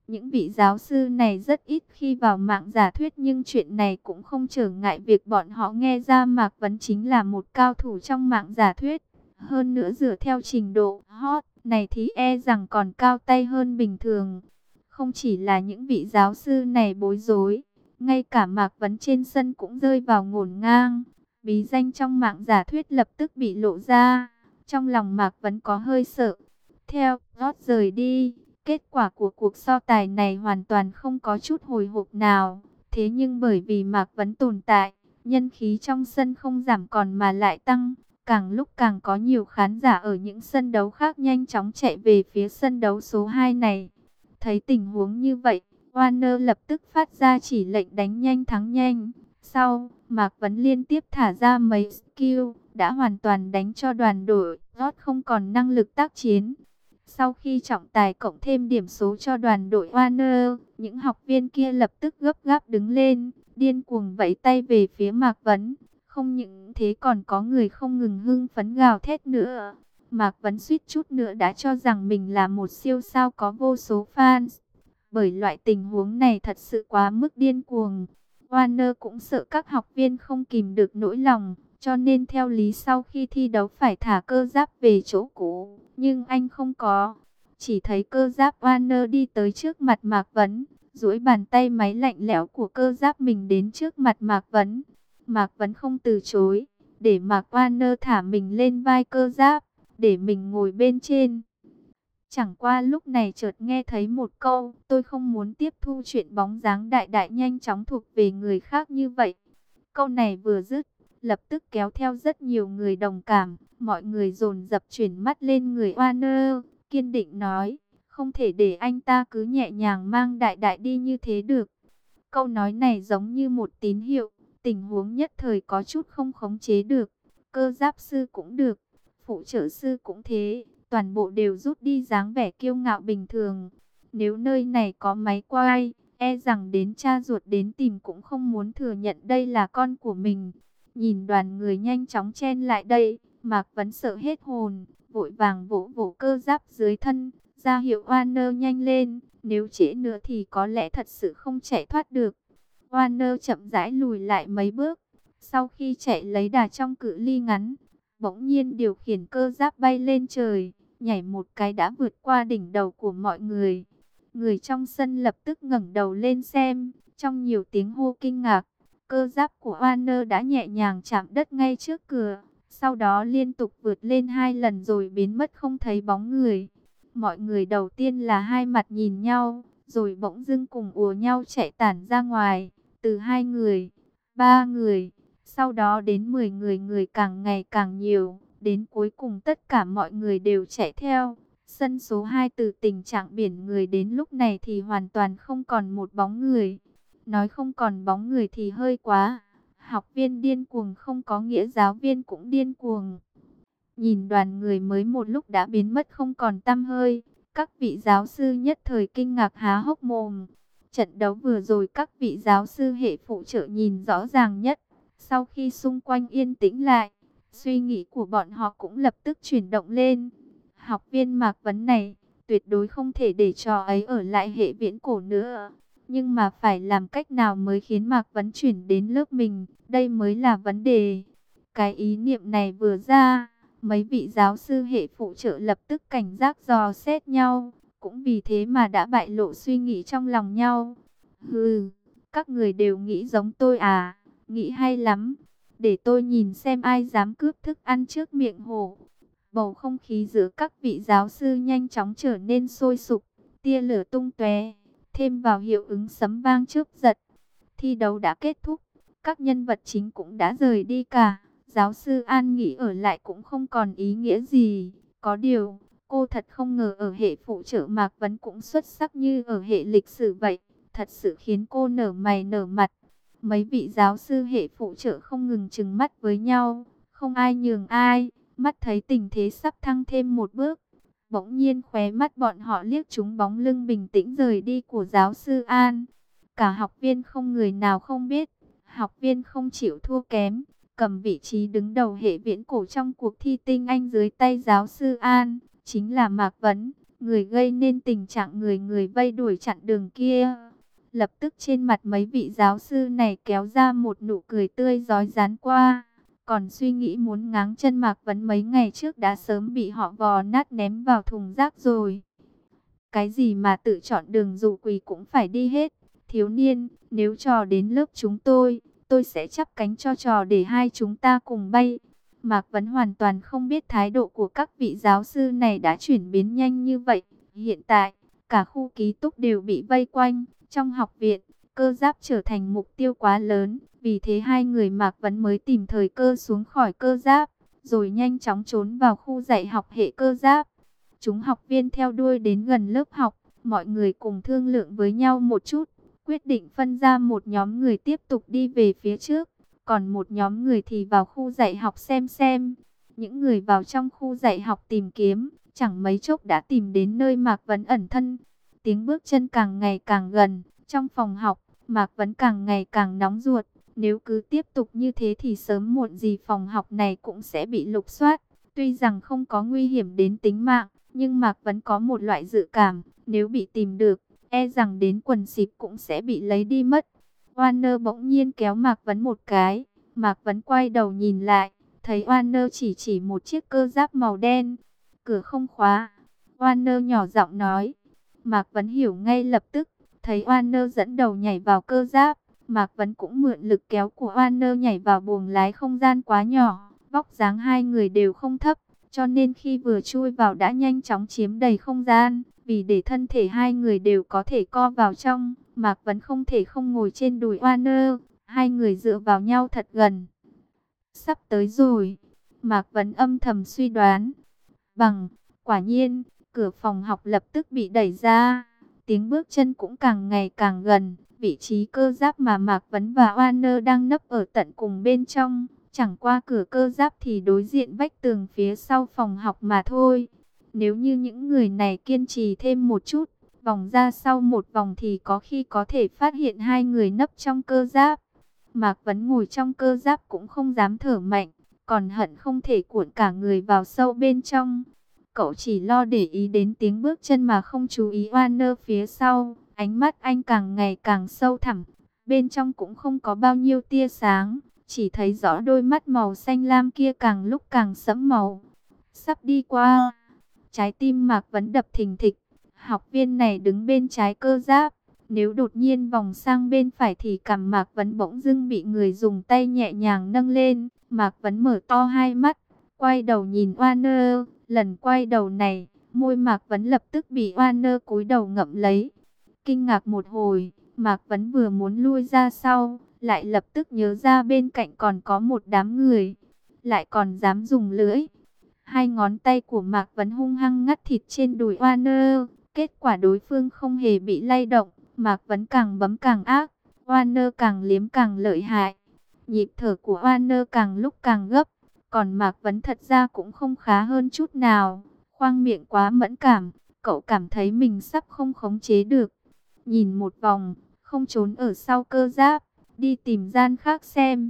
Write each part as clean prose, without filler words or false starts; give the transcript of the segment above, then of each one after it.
Những vị giáo sư này rất ít khi vào mạng giả thuyết, nhưng chuyện này cũng không trở ngại việc bọn họ nghe ra Mạc Vấn chính là một cao thủ trong mạng giả thuyết. Hơn nữa dựa theo trình độ hot này thì e rằng còn cao tay hơn bình thường. Không chỉ là những vị giáo sư này bối rối, ngay cả Mạc Vấn trên sân cũng rơi vào ngổn ngang. Bí danh trong mạng giả thuyết lập tức bị lộ ra. Trong lòng Mạc Vấn có hơi sợ. Theo George rời đi, kết quả của cuộc so tài này hoàn toàn không có chút hồi hộp nào. Thế nhưng bởi vì Mạc Vấn tồn tại, nhân khí trong sân không giảm còn mà lại tăng. Càng lúc càng có nhiều khán giả ở những sân đấu khác nhanh chóng chạy về phía sân đấu số 2 này. Thấy tình huống như vậy, Warner lập tức phát ra chỉ lệnh đánh nhanh thắng nhanh. Sau, Mạc Vấn liên tiếp thả ra mấy skill, đã hoàn toàn đánh cho đoàn đội George không còn năng lực tác chiến. Sau khi trọng tài cộng thêm điểm số cho đoàn đội Warner, những học viên kia lập tức gấp gáp đứng lên, điên cuồng vẫy tay về phía Mạc Vấn. Không những thế còn có người không ngừng hưng phấn gào thét nữa. Mạc Vấn suýt chút nữa đã cho rằng mình là một siêu sao có vô số fans. Bởi loại tình huống này thật sự quá mức điên cuồng. Warner cũng sợ các học viên không kìm được nỗi lòng, cho nên theo lý sau khi thi đấu phải thả cơ giáp về chỗ cũ. Nhưng anh không có. Chỉ thấy cơ giáp Warner đi tới trước mặt Mạc Vấn, duỗi bàn tay máy lạnh lẽo của cơ giáp mình đến trước mặt Mạc Vấn. Mạc Vấn không từ chối, để Mạc Warner thả mình lên vai cơ giáp, để mình ngồi bên trên. Chẳng qua lúc này chợt nghe thấy một câu, tôi không muốn tiếp thu chuyện bóng dáng đại đại nhanh chóng thuộc về người khác như vậy. Câu này vừa dứt, lập tức kéo theo rất nhiều người đồng cảm, mọi người dồn dập chuyển mắt lên người Warner, kiên định nói, không thể để anh ta cứ nhẹ nhàng mang đại đại đi như thế được. Câu nói này giống như một tín hiệu, tình huống nhất thời có chút không khống chế được, cơ giáp sư cũng được, phụ trợ sư cũng thế. Toàn bộ đều rút đi dáng vẻ kiêu ngạo bình thường. Nếu nơi này có máy quay, e rằng đến cha ruột đến tìm cũng không muốn thừa nhận đây là con của mình. Nhìn đoàn người nhanh chóng chen lại đây, Mạc Vấn sợ hết hồn, vội vàng vỗ vỗ cơ giáp dưới thân, ra hiệu Warner nhanh lên, nếu trễ nữa thì có lẽ thật sự không chạy thoát được. Warner chậm rãi lùi lại mấy bước, sau khi chạy lấy đà trong cự ly ngắn, bỗng nhiên điều khiển cơ giáp bay lên trời, nhảy một cái đã vượt qua đỉnh đầu của mọi người. Người trong sân lập tức ngẩng đầu lên xem, trong nhiều tiếng hô kinh ngạc, cơ giáp của Warner đã nhẹ nhàng chạm đất ngay trước cửa, sau đó liên tục vượt lên 2 lần rồi biến mất không thấy bóng người. Mọi người đầu tiên là hai mặt nhìn nhau, rồi bỗng dưng cùng ùa nhau chạy tản ra ngoài, từ 2 người, 3 người, sau đó đến 10 người, người càng ngày càng nhiều. Đến cuối cùng tất cả mọi người đều chạy theo. Sân số 2 từ tình trạng biển người đến lúc này thì hoàn toàn không còn một bóng người. Nói không còn bóng người thì hơi quá. Học viên điên cuồng không có nghĩa giáo viên cũng điên cuồng. Nhìn đoàn người mới một lúc đã biến mất không còn tăm hơi. Các vị giáo sư nhất thời kinh ngạc há hốc mồm. Trận đấu vừa rồi các vị giáo sư hệ phụ trợ nhìn rõ ràng nhất. Sau khi xung quanh yên tĩnh lại, suy nghĩ của bọn họ cũng lập tức chuyển động lên. Học viên Mạc Vấn này, tuyệt đối không thể để cho ấy ở lại hệ viễn cổ nữa. Nhưng mà phải làm cách nào mới khiến Mạc Vấn chuyển đến lớp mình, đây mới là vấn đề. Cái ý niệm này vừa ra, mấy vị giáo sư hệ phụ trợ lập tức cảnh giác dò xét nhau. Cũng vì thế mà đã bại lộ suy nghĩ trong lòng nhau. Hừ, các người đều nghĩ giống tôi à, nghĩ hay lắm. Để tôi nhìn xem ai dám cướp thức ăn trước miệng hổ. Bầu không khí giữa các vị giáo sư nhanh chóng trở nên sôi sục, tia lửa tung tóe, thêm vào hiệu ứng sấm vang chớp giật. Thi đấu đã kết thúc, các nhân vật chính cũng đã rời đi cả. Giáo sư An nghĩ ở lại cũng không còn ý nghĩa gì. Có điều, cô thật không ngờ ở hệ phụ trợ Mạc Vấn cũng xuất sắc như ở hệ lịch sử vậy. Thật sự khiến cô nở mày nở mặt. Mấy vị giáo sư hệ phụ trợ không ngừng trừng mắt với nhau, không ai nhường ai, mắt thấy tình thế sắp thăng thêm một bước. Bỗng nhiên khóe mắt bọn họ liếc trúng bóng lưng bình tĩnh rời đi của giáo sư An. Cả học viên không người nào không biết, học viên không chịu thua kém, cầm vị trí đứng đầu hệ viễn cổ trong cuộc thi tinh anh dưới tay giáo sư An, chính là Mạc Vấn. người gây nên tình trạng người người vây đuổi chặn đường kia. Lập tức trên mặt mấy vị giáo sư này kéo ra một nụ cười tươi rói rán qua. Còn suy nghĩ muốn ngáng chân Mạc Vấn mấy ngày trước đã sớm bị họ vò nát ném vào thùng rác rồi. Cái gì mà tự chọn đường dù quỷ cũng phải đi hết. Thiếu niên, nếu trò đến lớp chúng tôi sẽ chắp cánh cho trò để hai chúng ta cùng bay. Mạc Vấn hoàn toàn không biết thái độ của các vị giáo sư này đã chuyển biến nhanh như vậy. Hiện tại, cả khu ký túc đều bị vây quanh. Trong học viện, cơ giáp trở thành mục tiêu quá lớn. Vì thế hai người Mạc Vấn mới tìm thời cơ xuống khỏi cơ giáp, rồi nhanh chóng trốn vào khu dạy học hệ cơ giáp. Chúng học viên theo đuôi đến gần lớp học, mọi người cùng thương lượng với nhau một chút, quyết định phân ra một nhóm người tiếp tục đi về phía trước, còn một nhóm người thì vào khu dạy học xem. Những người vào trong khu dạy học tìm kiếm, chẳng mấy chốc đã tìm đến nơi Mạc Vấn ẩn thân. Tiếng bước chân càng ngày càng gần, trong phòng học, Mạc Vấn càng ngày càng nóng ruột. Nếu cứ tiếp tục như thế thì sớm muộn gì phòng học này cũng sẽ bị lục soát. Tuy rằng không có nguy hiểm đến tính mạng, nhưng Mạc Vấn có một loại dự cảm, nếu bị tìm được, e rằng đến quần xịp cũng sẽ bị lấy đi mất. Warner bỗng nhiên kéo Mạc Vấn một cái, Mạc Vấn quay đầu nhìn lại, thấy Warner chỉ một chiếc cơ giáp màu đen. Cửa không khóa, Warner nhỏ giọng nói. Mạc Vấn hiểu ngay lập tức, thấy Warner dẫn đầu nhảy vào cơ giáp. Mạc Vấn cũng mượn lực kéo của Warner nhảy vào buồng lái không gian quá nhỏ. Vóc dáng hai người đều không thấp, cho nên khi vừa chui vào đã nhanh chóng chiếm đầy không gian. Vì để thân thể hai người đều có thể co vào trong, Mạc Vấn không thể không ngồi trên đùi Warner. Hai người dựa vào nhau thật gần. Sắp tới rồi, Mạc Vấn âm thầm suy đoán. Quả nhiên, cửa phòng học lập tức bị đẩy ra. Tiếng bước chân cũng càng ngày càng gần. Vị trí cơ giáp mà Mạc Vấn và Warner đang nấp ở tận cùng bên trong. Chẳng qua cửa cơ giáp thì đối diện vách tường phía sau phòng học mà thôi. Nếu như những người này kiên trì thêm một chút, vòng ra sau một vòng thì có khi có thể phát hiện hai người nấp trong cơ giáp. Mạc Vấn ngồi trong cơ giáp cũng không dám thở mạnh, còn hận không thể cuộn cả người vào sâu bên trong. Cậu chỉ lo để ý đến tiếng bước chân mà không chú ý Warner phía sau. Ánh mắt anh càng ngày càng sâu thẳm, bên trong cũng không có bao nhiêu tia sáng, chỉ thấy rõ đôi mắt màu xanh lam kia càng lúc càng sẫm màu. Sắp đi qua, trái tim Mạc Vấn đập thình thịch. Học viên này đứng bên trái cơ giáp, nếu đột nhiên vòng sang bên phải thì cằm Mạc Vấn bỗng dưng bị người dùng tay nhẹ nhàng nâng lên. Mạc Vấn mở to hai mắt, quay đầu nhìn Warner. Lần quay đầu này, môi Mạc Vấn lập tức bị Warner cúi đầu ngậm lấy. Kinh ngạc một hồi, Mạc Vấn vừa muốn lui ra sau, lại lập tức nhớ ra bên cạnh còn có một đám người, lại còn dám dùng lưỡi. Hai ngón tay của Mạc Vấn hung hăng ngắt thịt trên đùi Warner, kết quả đối phương không hề bị lay động. Mạc Vấn càng bấm càng ác, Warner càng liếm càng lợi hại. Nhịp thở của Warner càng lúc càng gấp, còn Mạc Vấn thật ra cũng không khá hơn chút nào. Khoang miệng quá mẫn cảm, cậu cảm thấy mình sắp không khống chế được. Nhìn một vòng, không trốn ở sau cơ giáp, đi tìm gian khác xem.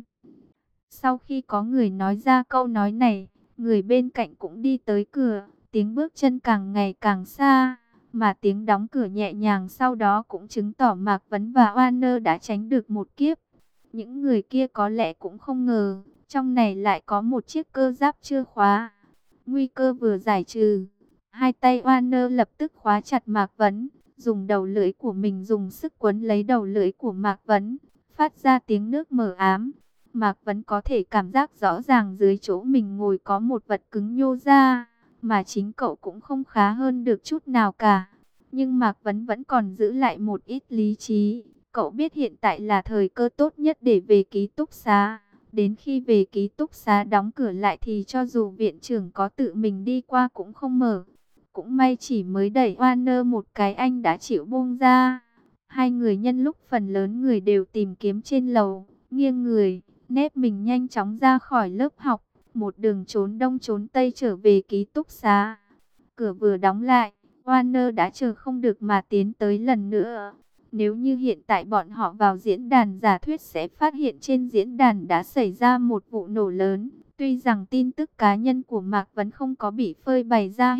Sau khi có người nói ra câu nói này, người bên cạnh cũng đi tới cửa, tiếng bước chân càng ngày càng xa, mà tiếng đóng cửa nhẹ nhàng sau đó cũng chứng tỏ Mạc Vấn và Warner đã tránh được một kiếp. Những người kia có lẽ cũng không ngờ, trong này lại có một chiếc cơ giáp chưa khóa. Nguy cơ vừa giải trừ, hai tay Warner lập tức khóa chặt Mạc Vấn, dùng đầu lưỡi của mình dùng sức quấn lấy đầu lưỡi của Mạc Vấn, phát ra tiếng nước mờ ám. Mạc Vấn có thể cảm giác rõ ràng dưới chỗ mình ngồi có một vật cứng nhô ra, mà chính cậu cũng không khá hơn được chút nào cả. Nhưng Mạc Vấn vẫn còn giữ lại một ít lý trí. Cậu biết hiện tại là thời cơ tốt nhất để về ký túc xá. Đến khi về ký túc xá đóng cửa lại thì cho dù viện trưởng có tự mình đi qua cũng không mở. Cũng may chỉ mới đẩy Warner một cái anh đã chịu buông ra. Hai người nhân lúc phần lớn người đều tìm kiếm trên lầu, nghiêng người, nép mình nhanh chóng ra khỏi lớp học, một đường trốn đông trốn tây trở về ký túc xá. Cửa vừa đóng lại, Warner đã chờ không được mà tiến tới lần nữa. Nếu như hiện tại bọn họ vào diễn đàn giả thuyết sẽ phát hiện trên diễn đàn đã xảy ra một vụ nổ lớn. Tuy rằng tin tức cá nhân của Mạc Vấn không có bị phơi bày ra hết,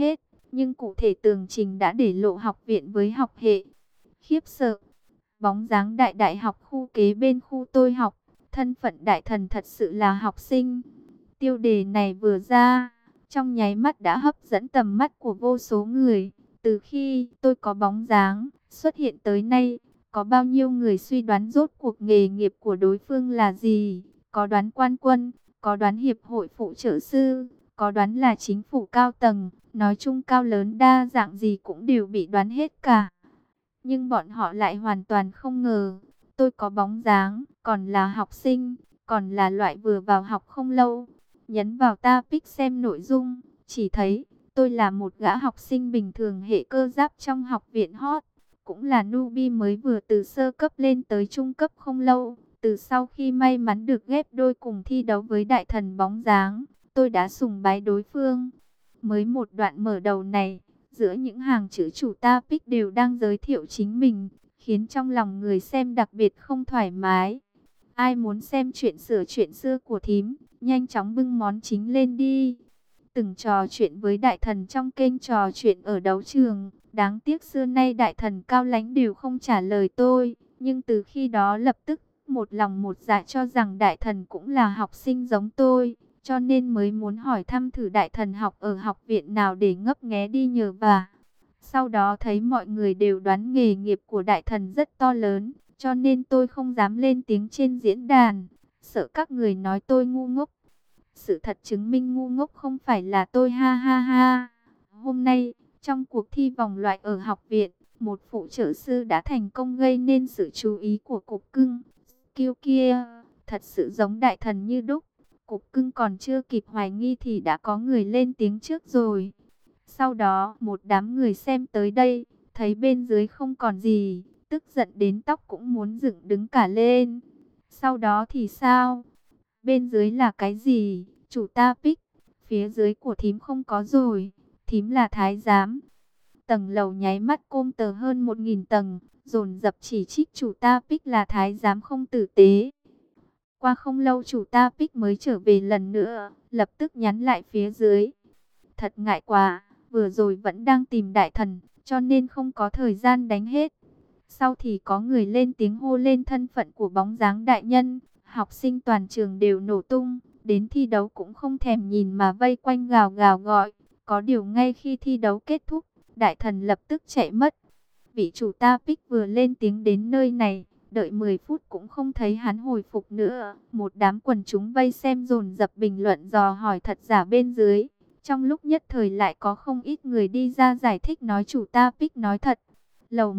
nhưng cụ thể tường trình đã để lộ học viện với học hệ. Khiếp sợ, bóng dáng đại đại học khu kế bên khu tôi học, thân phận đại thần thật sự là học sinh. Tiêu đề này vừa ra, trong nháy mắt đã hấp dẫn tầm mắt của vô số người. Từ khi tôi có bóng dáng xuất hiện tới nay, có bao nhiêu người suy đoán rốt cuộc nghề nghiệp của đối phương là gì? Có đoán quan quân, có đoán hiệp hội phụ trợ sư, có đoán là chính phủ cao tầng, nói chung cao lớn đa dạng gì cũng đều bị đoán hết cả. Nhưng bọn họ lại hoàn toàn không ngờ, tôi có bóng dáng, còn là học sinh, còn là loại vừa vào học không lâu. Nhấn vào topic xem nội dung, chỉ thấy tôi là một gã học sinh bình thường hệ cơ giáp trong học viện hot, cũng là newbie mới vừa từ sơ cấp lên tới trung cấp không lâu. Từ sau khi may mắn được ghép đôi cùng thi đấu với đại thần bóng dáng, tôi đã sùng bái đối phương. Mới một đoạn mở đầu này, giữa những hàng chữ chủ topic đều đang giới thiệu chính mình, khiến trong lòng người xem đặc biệt không thoải mái. Ai muốn xem chuyện xưa của thím, nhanh chóng bưng món chính lên đi. Từng trò chuyện với đại thần trong kênh trò chuyện ở đấu trường, đáng tiếc xưa nay đại thần cao lãnh đều không trả lời tôi, nhưng từ khi đó lập tức một lòng một dạ cho rằng đại thần cũng là học sinh giống tôi, cho nên mới muốn hỏi thăm thử đại thần học ở học viện nào để ngấp nghé đi nhờ vả. Sau đó thấy mọi người đều đoán nghề nghiệp của đại thần rất to lớn, cho nên tôi không dám lên tiếng trên diễn đàn, sợ các người nói tôi ngu ngốc. Sự thật chứng minh ngu ngốc không phải là tôi, ha ha ha. Hôm nay, trong cuộc thi vòng loại ở học viện, một phụ trợ sư đã thành công gây nên sự chú ý của cục cưng. Kiêu kia, thật sự giống đại thần như đúc. Cục cưng còn chưa kịp hoài nghi thì đã có người lên tiếng trước rồi. Sau đó, một đám người xem tới đây, thấy bên dưới không còn gì, tức giận đến tóc cũng muốn dựng đứng cả lên. Sau đó thì sao? Bên dưới là cái gì? Chủ topic, phía dưới của thím không có rồi, thím là thái giám. Tầng lầu nháy mắt côm tờ hơn 1000 tầng, dồn dập chỉ trích chủ topic là thái giám không tử tế. Qua không lâu chủ topic mới trở về lần nữa, lập tức nhắn lại phía dưới. Thật ngại quá, vừa rồi vẫn đang tìm đại thần, cho nên không có thời gian đánh hết. Sau thì có người lên tiếng hô lên thân phận của bóng dáng đại nhân, học sinh toàn trường đều nổ tung, đến thi đấu cũng không thèm nhìn mà vây quanh gào gào gọi. Có điều ngay khi thi đấu kết thúc, đại thần lập tức chạy mất. Vị chủ topic vừa lên tiếng đến nơi này, đợi 10 phút cũng không thấy hắn hồi phục nữa. Một đám quần chúng vây xem dồn dập bình luận dò hỏi thật giả bên dưới. Trong lúc nhất thời lại có không ít người đi ra giải thích nói chủ topic nói thật. Lầu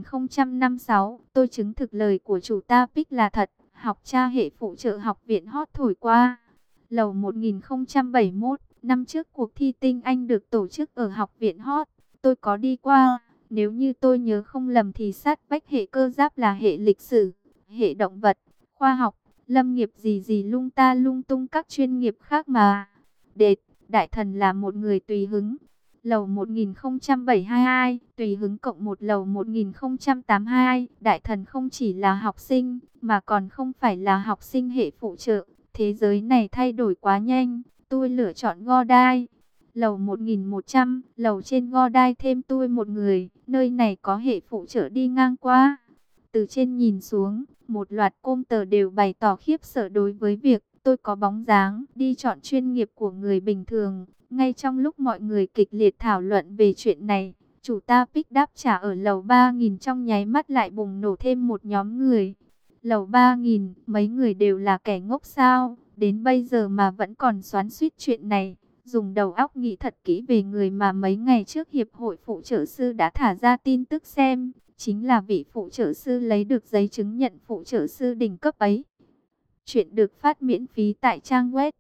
1056, tôi chứng thực lời của chủ topic là thật, học cha hệ phụ trợ học viện hot thổi qua. Lầu 1071, năm trước cuộc thi tinh Anh được tổ chức ở học viện hot, tôi có đi qua. Nếu như tôi nhớ không lầm thì sát vách hệ cơ giáp là hệ lịch sử, hệ động vật, khoa học, lâm nghiệp gì gì lung ta lung tung các chuyên nghiệp khác mà. Đệt, đại thần là một người tùy hứng. Lầu 1072, tùy hứng cộng một lầu 1082, đại thần không chỉ là học sinh, mà còn không phải là học sinh hệ phụ trợ. Thế giới này thay đổi quá nhanh, tôi lựa chọn Godai. Lầu 1100, lầu trên Godai thêm tôi một người, nơi này có hệ phụ trợ đi ngang qua. Từ trên nhìn xuống, một loạt com tờ đều bày tỏ khiếp sợ đối với việc tôi có bóng dáng đi chọn chuyên nghiệp của người bình thường. Ngay trong lúc mọi người kịch liệt thảo luận về chuyện này, chủ topic đáp trả ở lầu 3000 trong nháy mắt lại bùng nổ thêm một nhóm người. Lầu 3000, mấy người đều là kẻ ngốc sao? Đến bây giờ mà vẫn còn xoắn xuýt chuyện này. Dùng đầu óc nghĩ thật kỹ về người mà mấy ngày trước Hiệp hội Phụ trợ sư đã thả ra tin tức xem. Chính là vị phụ trợ sư lấy được giấy chứng nhận phụ trợ sư đỉnh cấp ấy. Chuyện được phát miễn phí tại trang web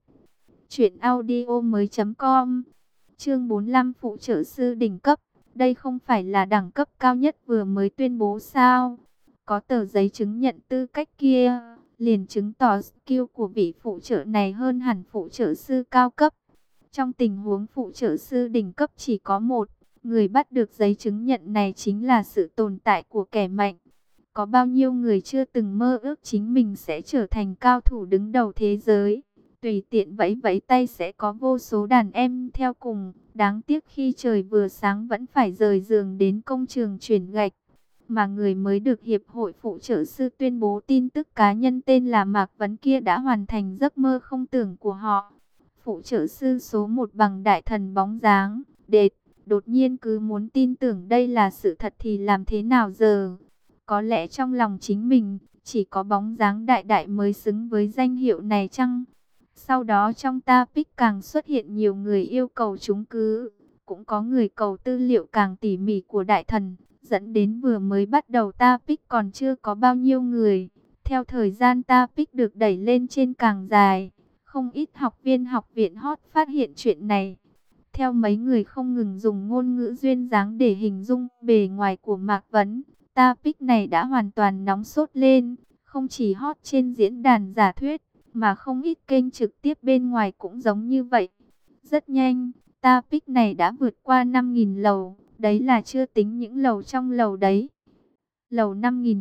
truyệnaudiomoi.com. Chương 45 phụ trợ sư đỉnh cấp. Đây không phải là đẳng cấp cao nhất vừa mới tuyên bố sao? Có tờ giấy chứng nhận tư cách kia, liền chứng tỏ skill của vị phụ trợ này hơn hẳn phụ trợ sư cao cấp. Trong tình huống phụ trợ sư đỉnh cấp chỉ có một, người bắt được giấy chứng nhận này chính là sự tồn tại của kẻ mạnh. Có bao nhiêu người chưa từng mơ ước chính mình sẽ trở thành cao thủ đứng đầu thế giới. tùy tiện vẫy vẫy tay sẽ có vô số đàn em theo cùng. Đáng tiếc khi trời vừa sáng vẫn phải rời giường đến công trường chuyển gạch. Mà người mới được Hiệp hội Phụ trợ Sư tuyên bố tin tức cá nhân tên là Mạc Vấn kia đã hoàn thành giấc mơ không tưởng của họ. Phụ trợ sư số 1 bằng đại thần bóng dáng, đệt, đột nhiên cứ muốn tin tưởng đây là sự thật thì làm thế nào giờ? Có lẽ trong lòng chính mình, chỉ có bóng dáng đại đại mới xứng với danh hiệu này chăng? Sau đó trong topic càng xuất hiện nhiều người yêu cầu chứng cứ, cũng có người cầu tư liệu càng tỉ mỉ của đại thần, dẫn đến vừa mới bắt đầu topic còn chưa có bao nhiêu người. Theo thời gian topic được đẩy lên trên càng dài, không ít học viên học viện hot phát hiện chuyện này. Theo mấy người không ngừng dùng ngôn ngữ duyên dáng để hình dung bề ngoài của Mạc Vấn, topic này đã hoàn toàn nóng sốt lên, không chỉ hot trên diễn đàn giả thuyết, mà không ít kênh trực tiếp bên ngoài cũng giống như vậy. Rất nhanh, topic này đã vượt qua 5.000 lầu, đấy là chưa tính những lầu trong lầu đấy. Lầu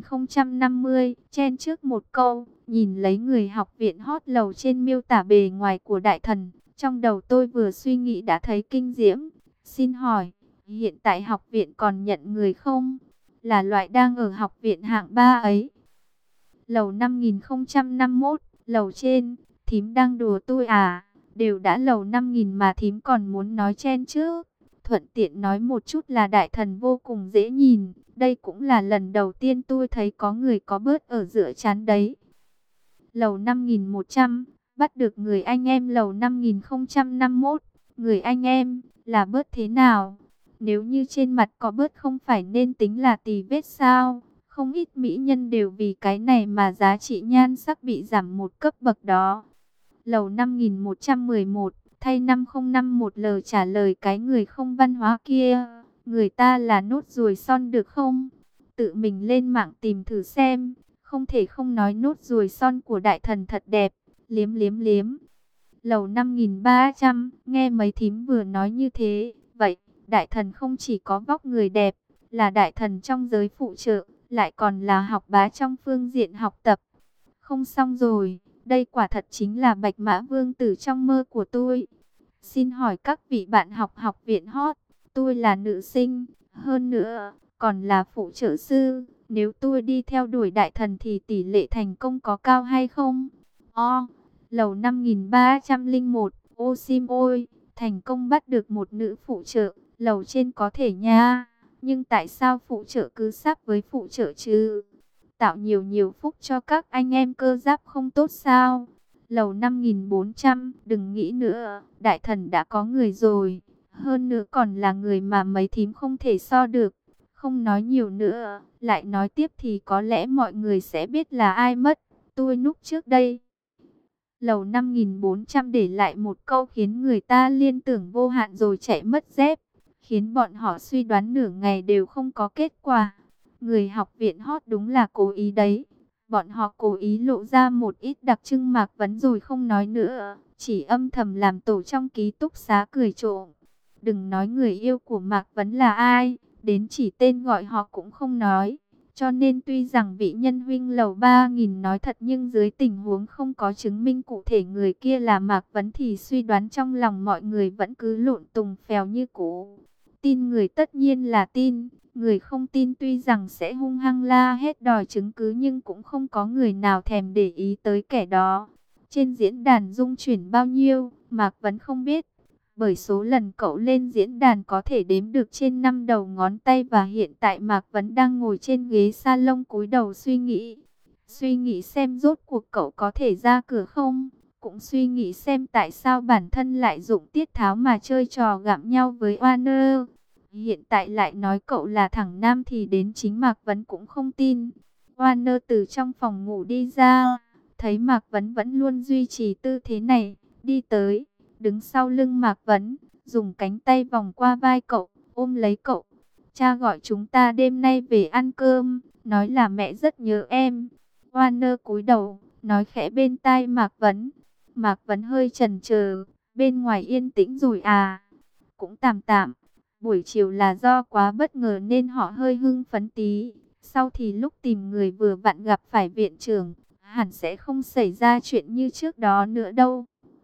5050, chen trước một câu, nhìn lấy người học viện hot lầu trên miêu tả bề ngoài của đại thần. Trong đầu tôi vừa suy nghĩ đã thấy kinh diễm. Xin hỏi, hiện tại học viện còn nhận người không? Là loại đang ở học viện hạng 3 ấy. Lầu 5051, lầu trên, thím đang đùa tôi à? Đều đã lầu 5.000 mà thím còn muốn nói chen chứ? Thuận tiện nói một chút là đại thần vô cùng dễ nhìn. Đây cũng là lần đầu tiên tôi thấy có người có bớt ở giữa trán đấy. Lầu 5100, bắt được người anh em lầu 5051. Người anh em, là bớt thế nào? Nếu như trên mặt có bớt không phải nên tính là tì vết sao? Không ít mỹ nhân đều vì cái này mà giá trị nhan sắc bị giảm một cấp bậc đó. Lầu 5111, thay 5051L trả lời cái người không văn hóa kia. Người ta là nốt ruồi son được không? Tự mình lên mạng tìm thử xem. Không thể không nói nốt ruồi son của đại thần thật đẹp. Liếm liếm liếm. Lầu 5300, nghe mấy thím vừa nói như thế. Vậy, đại thần không chỉ có vóc người đẹp, là đại thần trong giới phụ trợ, lại còn là học bá trong phương diện học tập. Không xong rồi, đây quả thật chính là Bạch Mã Vương tử trong mơ của tôi. Xin hỏi các vị bạn học học viện hot, tôi là nữ sinh, hơn nữa, còn là phụ trợ sư. Nếu tôi đi theo đuổi đại thần thì tỷ lệ thành công có cao hay không? Lầu 5301, ô sim ôi, thành công bắt được một nữ phụ trợ, lầu trên có thể nha. Nhưng tại sao phụ trợ cứ sắp với phụ trợ chứ? Tạo nhiều phúc cho các anh em cơ giáp không tốt sao? Lầu 5400, đừng nghĩ nữa, đại thần đã có người rồi. Hơn nữa còn là người mà mấy thím không thể so được. Không nói nhiều nữa, lại nói tiếp thì có lẽ mọi người sẽ biết là ai mất. Tôi núp trước đây. Lầu 5400 để lại một câu khiến người ta liên tưởng vô hạn rồi chạy mất dép. Khiến bọn họ suy đoán nửa ngày đều không có kết quả. Người học viện hot đúng là cố ý đấy. Bọn họ cố ý lộ ra một ít đặc trưng Mạc Vấn rồi không nói nữa. Chỉ âm thầm làm tổ trong ký túc xá cười trộm. Đừng nói người yêu của Mạc Vấn là ai. Đến chỉ tên gọi họ cũng không nói. Cho nên tuy rằng vị nhân huynh lầu 3000 nói thật nhưng dưới tình huống không có chứng minh cụ thể người kia là Mạc Vấn thì suy đoán trong lòng mọi người vẫn cứ lộn tùng phèo như cũ. Tin người tất nhiên là tin, người không tin tuy rằng sẽ hung hăng la hết đòi chứng cứ nhưng cũng không có người nào thèm để ý tới kẻ đó. Trên diễn đàn dung chuyển bao nhiêu, Mạc Vấn không biết. Bởi số lần cậu lên diễn đàn có thể đếm được trên 5 đầu ngón tay và hiện tại Mạc Vấn đang ngồi trên ghế salon cúi đầu suy nghĩ. Suy nghĩ xem rốt cuộc cậu có thể ra cửa không? Cũng suy nghĩ xem tại sao bản thân lại dụng tiết tháo mà chơi trò gặm nhau với Warner. Hiện tại lại nói cậu là thằng nam thì đến chính Mạc Vấn cũng không tin. Warner từ trong phòng ngủ đi ra, thấy Mạc Vấn vẫn luôn duy trì tư thế này, đi tới, đứng sau lưng Mạc Vấn, dùng cánh tay vòng qua vai cậu, ôm lấy cậu. Cha gọi chúng ta đêm nay về ăn cơm, nói là mẹ rất nhớ em. Warner cúi đầu, nói khẽ bên tai Mạc Vấn. Mạc Vấn hơi chần chờ, bên ngoài yên tĩnh rồi à? Cũng tạm tạm. Buổi chiều là do quá bất ngờ nên họ hơi hưng phấn tí. Sau thì lúc tìm người vừa vặn gặp phải viện trưởng, hẳn sẽ không xảy ra chuyện như trước đó nữa đâu.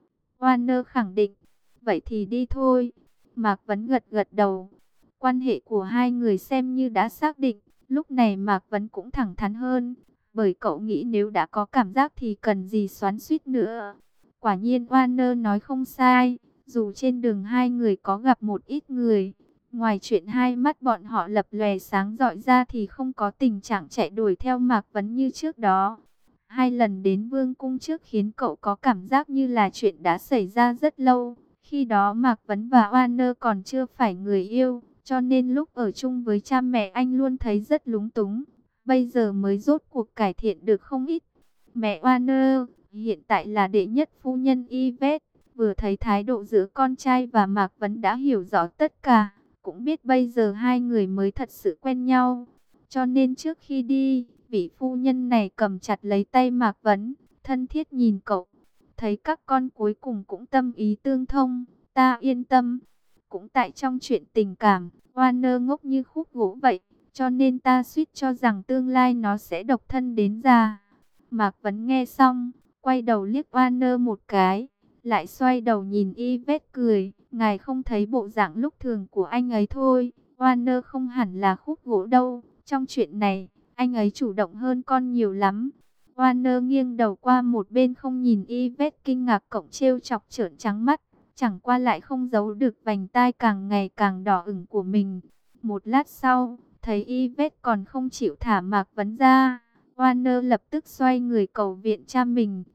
Warner khẳng định. Vậy thì đi thôi. Mạc Vấn gật gật đầu. Quan hệ của hai người xem như đã xác định. Lúc này Mạc Vấn cũng thẳng thắn hơn. Bởi cậu nghĩ nếu đã có cảm giác thì cần gì xoắn xuýt nữa. Quả nhiên Warner nói không sai. Dù trên đường hai người có gặp một ít người, ngoài chuyện hai mắt bọn họ lập lòe sáng rọi ra thì không có tình trạng chạy đuổi theo Mạc Vấn như trước đó. Hai lần đến Vương cung trước khiến cậu có cảm giác như là chuyện đã xảy ra rất lâu. Khi đó Mạc Vấn và Warner còn chưa phải người yêu, cho nên lúc ở chung với cha mẹ anh luôn thấy rất lúng túng. Bây giờ mới rốt cuộc cải thiện được không ít. Mẹ Warner, hiện tại là đệ nhất phu nhân Yvette, vừa thấy thái độ giữa con trai và Mạc Vấn đã hiểu rõ tất cả. Cũng biết bây giờ hai người mới thật sự quen nhau. Cho nên trước khi đi, vị phu nhân này cầm chặt lấy tay Mạc Vấn, thân thiết nhìn cậu. Thấy các con cuối cùng cũng tâm ý tương thông, ta yên tâm. Cũng tại trong chuyện tình cảm, Warner ngốc như khúc gỗ vậy. Cho nên ta suýt cho rằng tương lai nó sẽ độc thân đến già. Mạc Vấn nghe xong, quay đầu liếc Warner một cái, lại xoay đầu nhìn Yvette cười. Ngài không thấy bộ dạng lúc thường của anh ấy thôi. Warner không hẳn là khúc gỗ đâu. Trong chuyện này, anh ấy chủ động hơn con nhiều lắm. Warner nghiêng đầu qua một bên không nhìn Yvette kinh ngạc cộng trêu chọc trợn trắng mắt. Chẳng qua lại không giấu được vành tai càng ngày càng đỏ ửng của mình. Một lát sau, thấy Yvette còn không chịu thả Mạc Vấn ra, Warner lập tức xoay người cầu viện cha mình.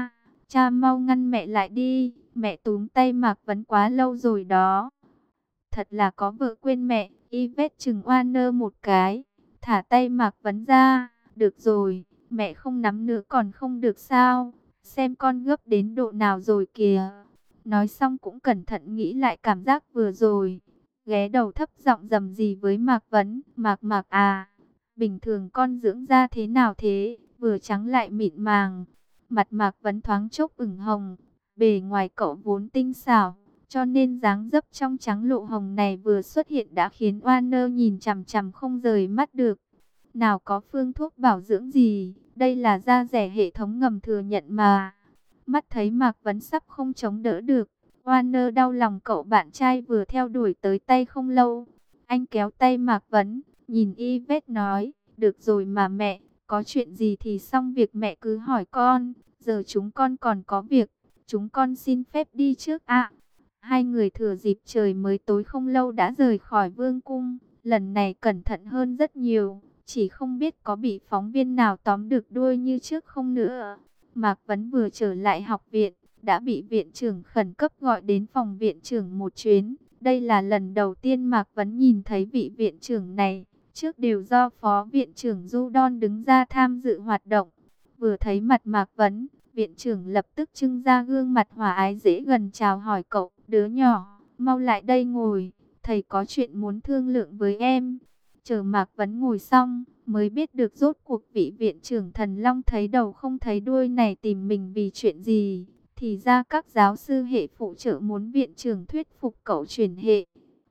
Cha mau ngăn mẹ lại đi. Mẹ túm tay Mạc Vấn quá lâu rồi đó. Thật là có vợ quên mẹ. Yvette chừng Warner một cái, thả tay Mạc Vấn ra. Được rồi, mẹ không nắm nữa còn không được sao? Xem con gấp đến độ nào rồi kìa. Nói xong cũng cẩn thận nghĩ lại cảm giác vừa rồi. Ghé đầu thấp giọng rầm rì với Mạc Vấn. Mạc à, bình thường con dưỡng da thế nào thế? Vừa trắng lại mịn màng. Mặt Mạc Vấn thoáng chốc ửng hồng. Bề ngoài cậu vốn tinh xảo, cho nên dáng dấp trong trắng lộ hồng này vừa xuất hiện đã khiến Warner nhìn chằm chằm không rời mắt được. Nào có phương thuốc bảo dưỡng gì, đây là da rẻ hệ thống ngầm thừa nhận mà. Mắt thấy Mạc Vấn sắp không chống đỡ được, Warner đau lòng cậu bạn trai vừa theo đuổi tới tay không lâu. Anh kéo tay Mạc Vấn, nhìn Yvette nói, được rồi mà mẹ, có chuyện gì thì xong việc mẹ cứ hỏi con, giờ chúng con còn có việc, chúng con xin phép đi trước ạ. Hai người thừa dịp trời mới tối không lâu đã rời khỏi vương cung, lần này cẩn thận hơn rất nhiều, chỉ không biết có bị phóng viên nào tóm được đuôi như trước không nữa. Mạc Vấn vừa trở lại học viện, đã bị viện trưởng khẩn cấp gọi đến phòng viện trưởng một chuyến. Đây là lần đầu tiên Mạc Vấn nhìn thấy vị viện trưởng này, trước đều do phó viện trưởng Du Đon đứng ra tham dự hoạt động. Vừa thấy mặt Mạc Vấn, viện trưởng lập tức trưng ra gương mặt hòa ái dễ gần chào hỏi cậu. Đứa nhỏ, mau lại đây ngồi, thầy có chuyện muốn thương lượng với em. Chờ Mạc Vấn ngồi xong, mới biết được rốt cuộc vị viện trưởng Thần Long thấy đầu không thấy đuôi này tìm mình vì chuyện gì. Thì ra các giáo sư hệ phụ trợ muốn viện trưởng thuyết phục cậu chuyển hệ.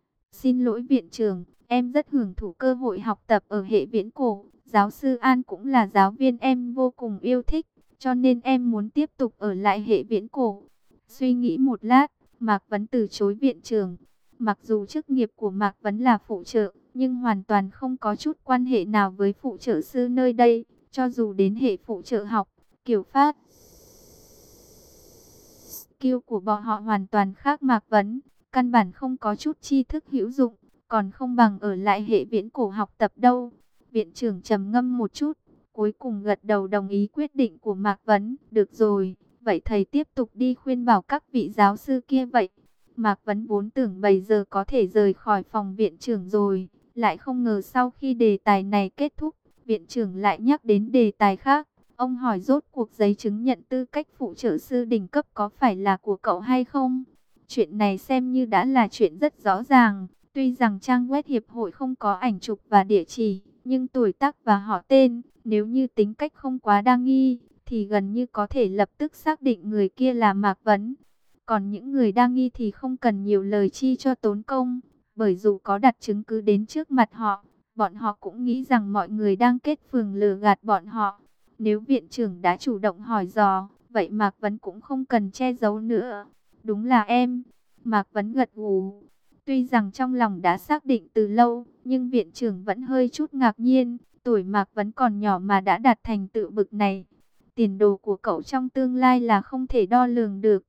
Xin lỗi viện trưởng, em rất hưởng thụ cơ hội học tập ở hệ viễn cổ. Giáo sư An cũng là giáo viên em vô cùng yêu thích, cho nên em muốn tiếp tục ở lại hệ viễn cổ. Suy nghĩ một lát, Mạc Vấn từ chối viện trưởng. Mặc dù chức nghiệp của Mạc Vấn là phụ trợ, nhưng hoàn toàn không có chút quan hệ nào với phụ trợ sư nơi đây. Cho dù đến hệ phụ trợ học, kiểu phát skill của bọn họ hoàn toàn khác Mạc Vấn. Căn bản không có chút tri thức hữu dụng, còn không bằng ở lại hệ viễn cổ học tập đâu. Viện trưởng trầm ngâm một chút, cuối cùng gật đầu đồng ý quyết định của Mạc Vấn. Được rồi, vậy thầy tiếp tục đi khuyên bảo các vị giáo sư kia vậy. Mạc Vấn vốn tưởng bây giờ có thể rời khỏi phòng viện trưởng rồi, lại không ngờ sau khi đề tài này kết thúc, viện trưởng lại nhắc đến đề tài khác. Ông hỏi rốt cuộc giấy chứng nhận tư cách phụ trợ sư đỉnh cấp có phải là của cậu hay không? Chuyện này xem như đã là chuyện rất rõ ràng. Tuy rằng trang web hiệp hội không có ảnh chụp và địa chỉ, nhưng tuổi tác và họ tên, nếu như tính cách không quá đa nghi, thì gần như có thể lập tức xác định người kia là Mạc Vấn. Còn những người đa nghi thì không cần nhiều lời chi cho tốn công, bởi dù có đặt chứng cứ đến trước mặt họ, bọn họ cũng nghĩ rằng mọi người đang kết phường lừa gạt bọn họ. Nếu viện trưởng đã chủ động hỏi dò, vậy Mạc Vấn cũng không cần che giấu nữa. Đúng là em. Mạc Vấn gật gù. Tuy rằng trong lòng đã xác định từ lâu, nhưng viện trưởng vẫn hơi chút ngạc nhiên. Tuổi Mạc Vấn còn nhỏ mà đã đạt thành tựu bực này. Tiền đồ của cậu trong tương lai là không thể đo lường được.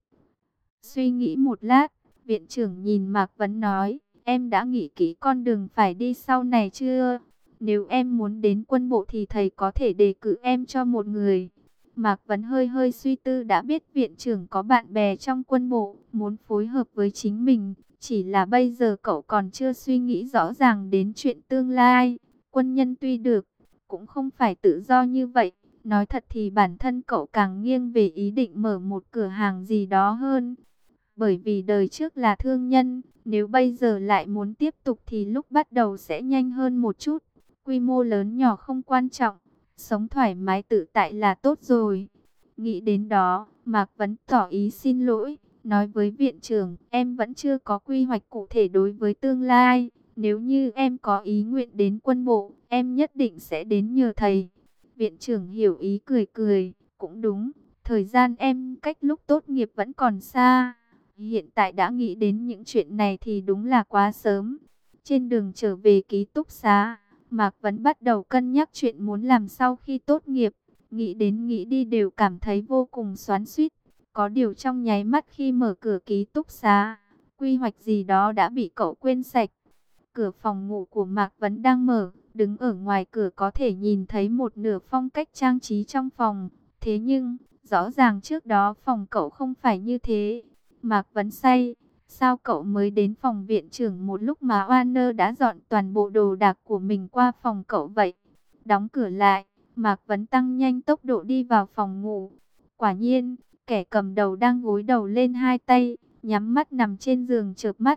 Suy nghĩ một lát, viện trưởng nhìn Mạc Vấn nói, em đã nghĩ kỹ con đường phải đi sau này chưa? Nếu em muốn đến quân bộ thì thầy có thể đề cử em cho một người. Mạc Vấn hơi hơi suy tư, đã biết viện trưởng có bạn bè trong quân bộ, muốn phối hợp với chính mình. Chỉ là bây giờ cậu còn chưa suy nghĩ rõ ràng đến chuyện tương lai. Quân nhân tuy được, cũng không phải tự do như vậy. Nói thật thì bản thân cậu càng nghiêng về ý định mở một cửa hàng gì đó hơn. Bởi vì đời trước là thương nhân, nếu bây giờ lại muốn tiếp tục thì lúc bắt đầu sẽ nhanh hơn một chút. Quy mô lớn nhỏ không quan trọng, sống thoải mái tự tại là tốt rồi. Nghĩ đến đó, Mạc Vấn tỏ ý xin lỗi, nói với viện trưởng, em vẫn chưa có quy hoạch cụ thể đối với tương lai. Nếu như em có ý nguyện đến quân bộ, em nhất định sẽ đến nhờ thầy. Viện trưởng hiểu ý cười cười, cũng đúng, thời gian em cách lúc tốt nghiệp vẫn còn xa. Hiện tại đã nghĩ đến những chuyện này thì đúng là quá sớm. Trên đường trở về ký túc xá, Mạc Vấn bắt đầu cân nhắc chuyện muốn làm sau khi tốt nghiệp. Nghĩ đến nghĩ đi đều cảm thấy vô cùng xoắn xuýt. Có điều trong nháy mắt khi mở cửa ký túc xá, quy hoạch gì đó đã bị cậu quên sạch. Cửa phòng ngủ của Mạc Vấn đang mở, đứng ở ngoài cửa có thể nhìn thấy một nửa phong cách trang trí trong phòng. Thế nhưng, rõ ràng trước đó phòng cậu không phải như thế. Mạc Vấn say, sao cậu mới đến phòng viện trưởng một lúc mà Warner đã dọn toàn bộ đồ đạc của mình qua phòng cậu vậy? Đóng cửa lại, Mạc Vấn tăng nhanh tốc độ đi vào phòng ngủ. Quả nhiên, kẻ cầm đầu đang gối đầu lên hai tay, nhắm mắt nằm trên giường chợp mắt.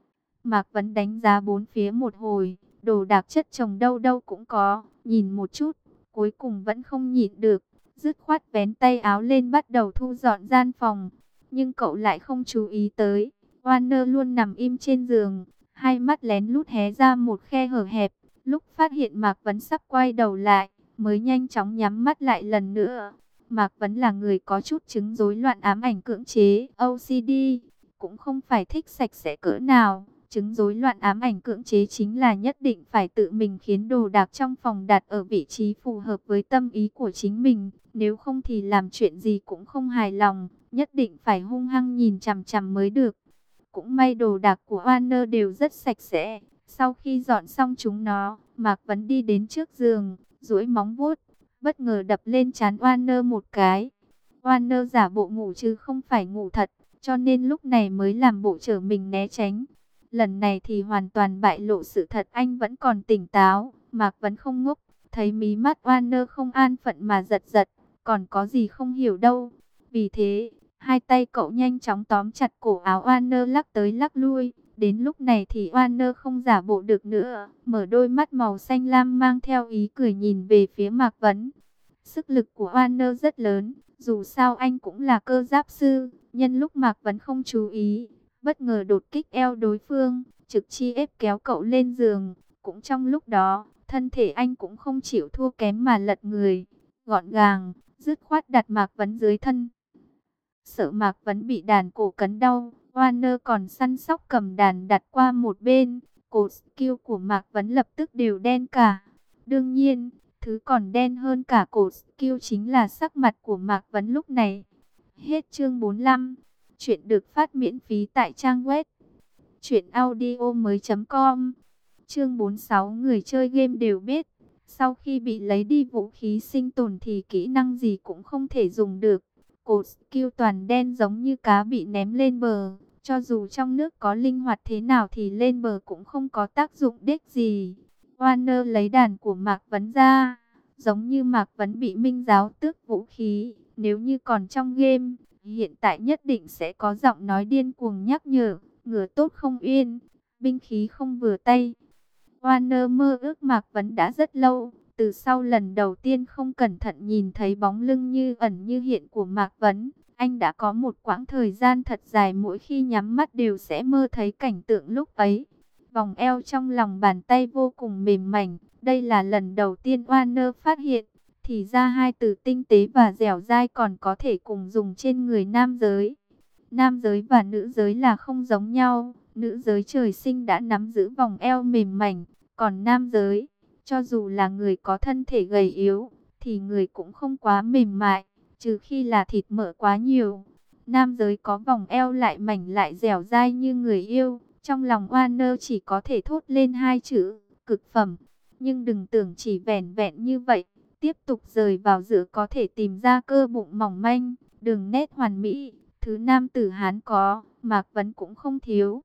Mạc Vấn đánh giá bốn phía một hồi, đồ đạc chất chồng đâu đâu cũng có, nhìn một chút, cuối cùng vẫn không nhịn được, dứt khoát vén tay áo lên bắt đầu thu dọn gian phòng. Nhưng cậu lại không chú ý tới, Warner luôn nằm im trên giường, hai mắt lén lút hé ra một khe hở hẹp. Lúc phát hiện Mạc Vấn sắp quay đầu lại, mới nhanh chóng nhắm mắt lại lần nữa. Mạc Vấn là người có chút chứng rối loạn ám ảnh cưỡng chế, OCD, cũng không phải thích sạch sẽ cỡ nào. Chứng rối loạn ám ảnh cưỡng chế chính là nhất định phải tự mình khiến đồ đạc trong phòng đặt ở vị trí phù hợp với tâm ý của chính mình. Nếu không thì làm chuyện gì cũng không hài lòng, nhất định phải hung hăng nhìn chằm chằm mới được. Cũng may đồ đạc của Warner đều rất sạch sẽ. Sau khi dọn xong chúng nó, Mạc Vấn đi đến trước giường, duỗi móng vuốt, bất ngờ đập lên trán Warner một cái. Warner giả bộ ngủ chứ không phải ngủ thật, cho nên lúc này mới làm bộ trở mình né tránh. Lần này thì hoàn toàn bại lộ sự thật, anh vẫn còn tỉnh táo. Mạc Vấn không ngốc, thấy mí mắt Warner không an phận mà giật giật, còn có gì không hiểu đâu. Vì thế, hai tay cậu nhanh chóng tóm chặt cổ áo Warner lắc tới lắc lui. Đến lúc này thì Warner không giả bộ được nữa, mở đôi mắt màu xanh lam mang theo ý cười nhìn về phía Mạc Vấn. Sức lực của Warner rất lớn, dù sao anh cũng là cơ giáp sư. Nhân lúc Mạc Vấn không chú ý, bất ngờ đột kích eo đối phương, trực chi ép kéo cậu lên giường. Cũng trong lúc đó, thân thể anh cũng không chịu thua kém mà lật người, gọn gàng, dứt khoát đặt Mạc Vấn dưới thân. Sợ Mạc Vấn bị đàn cổ cấn đau, Warner còn săn sóc cầm đàn đặt qua một bên. Cột skill của Mạc Vấn lập tức đều đen cả. Đương nhiên, thứ còn đen hơn cả cột skill chính là sắc mặt của Mạc Vấn lúc này. Hết chương 45. Chuyện được phát miễn phí tại trang web truyệnaudiomoi.com. Chương 46, người chơi game đều biết, sau khi bị lấy đi vũ khí sinh tồn thì kỹ năng gì cũng không thể dùng được. Cột skill toàn đen giống như cá bị ném lên bờ, cho dù trong nước có linh hoạt thế nào thì lên bờ cũng không có tác dụng đếch gì. Warner lấy đàn của Mạc Vấn ra, giống như Mạc Vấn bị Minh giáo tước vũ khí. Nếu như còn trong game, hiện tại nhất định sẽ có giọng nói điên cuồng nhắc nhở, ngựa tốt không yên, binh khí không vừa tay. Warner mơ ước Mạc Vấn đã rất lâu, từ sau lần đầu tiên không cẩn thận nhìn thấy bóng lưng như ẩn như hiện của Mạc Vấn. Anh đã có một quãng thời gian thật dài mỗi khi nhắm mắt đều sẽ mơ thấy cảnh tượng lúc ấy. Vòng eo trong lòng bàn tay vô cùng mềm mảnh, đây là lần đầu tiên Warner phát hiện. Thì ra hai từ tinh tế và dẻo dai còn có thể cùng dùng trên người nam giới. Nam giới và nữ giới là không giống nhau. Nữ giới trời sinh đã nắm giữ vòng eo mềm mảnh, còn nam giới, cho dù là người có thân thể gầy yếu, thì người cũng không quá mềm mại, trừ khi là thịt mỡ quá nhiều. Nam giới có vòng eo lại mảnh lại dẻo dai như người yêu. Trong lòng Warner chỉ có thể thốt lên hai chữ, cực phẩm. Nhưng đừng tưởng chỉ vẻn vẹn như vậy. Tiếp tục rời vào giữa có thể tìm ra cơ bụng mỏng manh, đường nét hoàn mỹ. Thứ nam tử Hán có, Mạc Vấn cũng không thiếu.